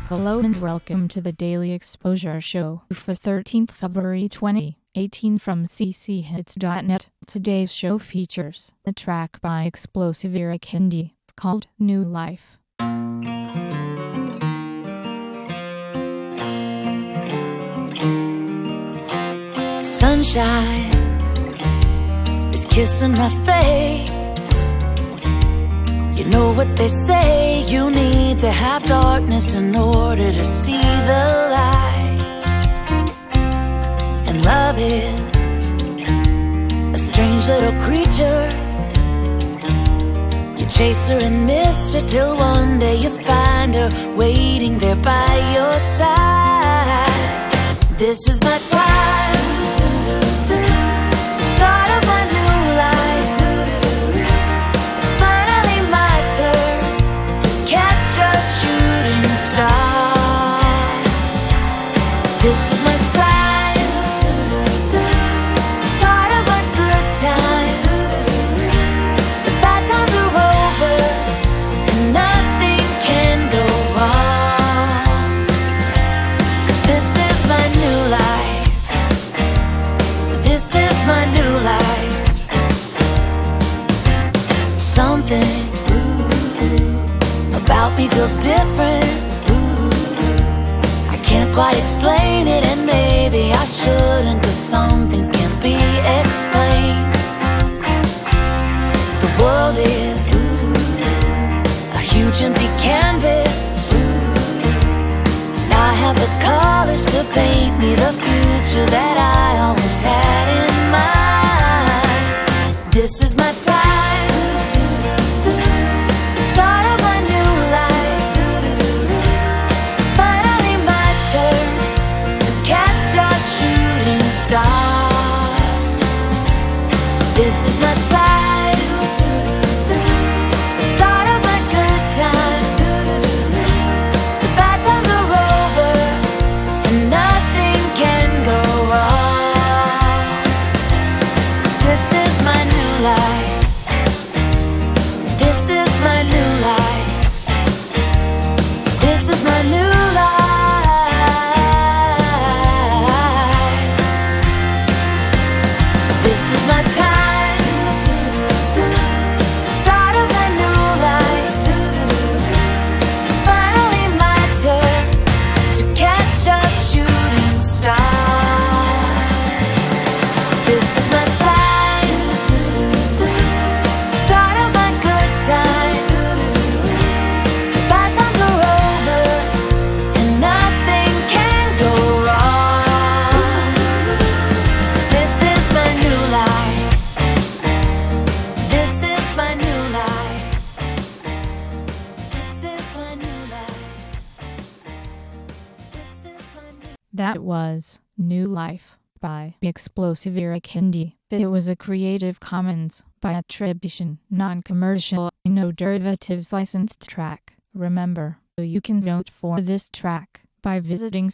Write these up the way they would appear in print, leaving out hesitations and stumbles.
Hello and welcome to the Daily Exposure Show for 13th February 2018 from cchits.net. Today's show features a track by Explosive Era Candy called New Life. Sunshine is kissing my face. You know what they say, you need to have darkness in order to see the light. And love is a strange little creature. You chase her and miss her till one day you find her waiting there by your side. This is my time, the start of my new life. It's finally my turn to catch a shooting star. This is my sign, the start of a good time. The bad times are over and nothing can go wrong. 'Cause this is my new life. This is my new life. Something about me feels different. I can't quite explain it, and maybe I shouldn't, 'cause some things can't be explained. The world is a huge empty canvas, and I have the colors to paint me the future that I always had in mind. This is my time, the start of my new life. It's finally my turn to catch a shooting star. This is my sign, the start of my good time. The bad times are over and nothing can go wrong. 'Cause this is my new life. This is my new life. This is my new life. This is my time, the start of my new life. It's finally my turn to catch a shooting star. This is my sign, the start of my good time. The bad times are over and nothing can go wrong. 'Cause this is my new life. This is my new life. This is my new life. This is my new. That was New Life by Explosive Era Candy. It was a Creative Commons by attribution, non-commercial, no derivatives licensed track. Remember, you can vote for this track by visiting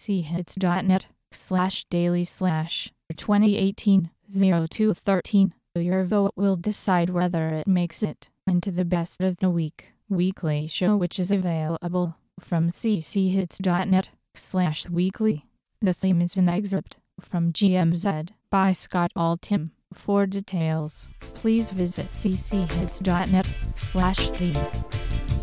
cchits.net/daily/2018-0213. Your vote will decide whether it makes it into the Best of the Week weekly show, which is available from cchits.net/weekly. The theme is an excerpt from GMZ by Scott Altham. For details, please visit cchits.net/theme.